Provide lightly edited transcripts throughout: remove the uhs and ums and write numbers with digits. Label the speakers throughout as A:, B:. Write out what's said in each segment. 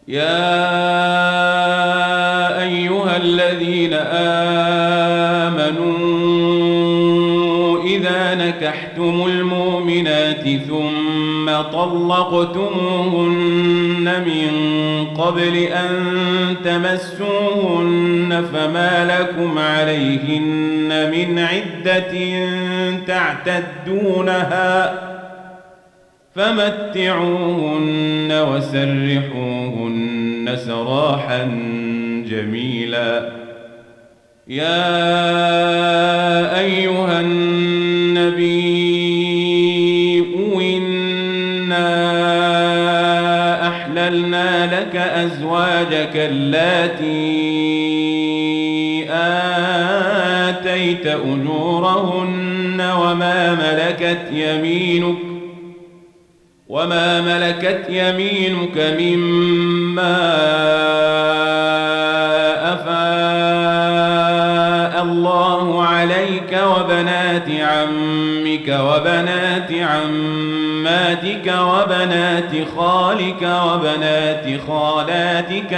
A: يا أيها الذين آمنوا إذا نكحتم المؤمنات ثم طلقتموهن من قبل أن تمسوهن فما لكم عليهن من عدة تعتدونها فمتعوهن وسرحوهن سراحا جميلا. يا أيها النبي إنا أحللنا لك أزواجك اللاتي آتيت أجورهن وما ملكت يمينك مما أفاء الله عليك وبنات عمك وبنات عماتك وبنات خالك وبنات خالاتك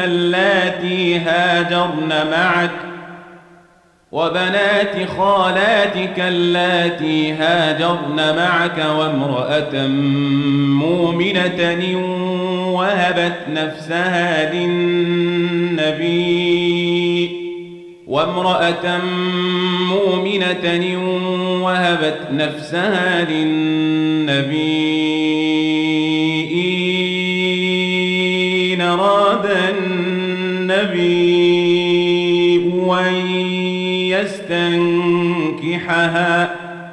A: اللاتي هاجرن معك وامرأة مؤمنة وهبت نفسها للنبي إن أراد النبي أن يستنكحها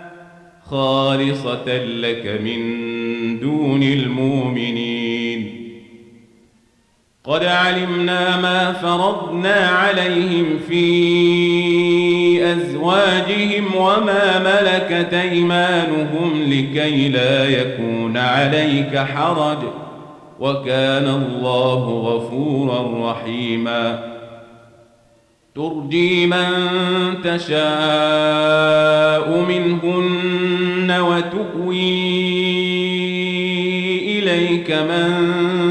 A: خالصة لك من دون المؤمنين. قد علمنا ما فرضنا عليهم في أزواجهم وما ملكت أيمانهم لكي لا يكون عليك حرج وكان الله غفورا رحيما. ترجي من تشاء منهن وتؤوي إليك من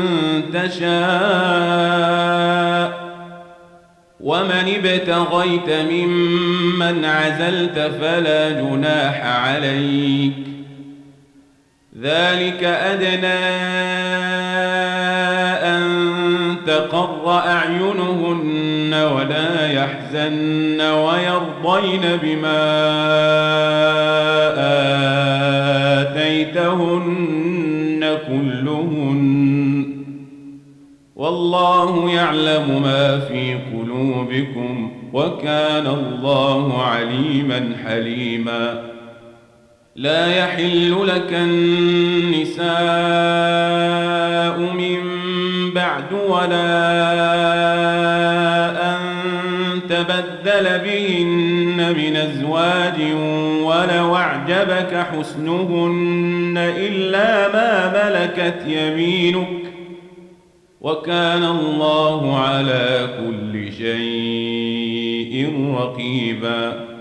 A: تشاء ومن ابتغيت ممن عزلت فلا جناح عليك ذلك أدنى أن تقر أعينهن ولا يحزن ويرضين بما آتيتهن كلهن والله يعلم ما في قلوبكم وكان الله عليما حليما. لا يحل لك النساء من بعد ولا أن تبدل بهن من أزواج ولو أعجبك حسنهن إلا ما ملكت يمينك وكان الله على كل شيء رقيبا.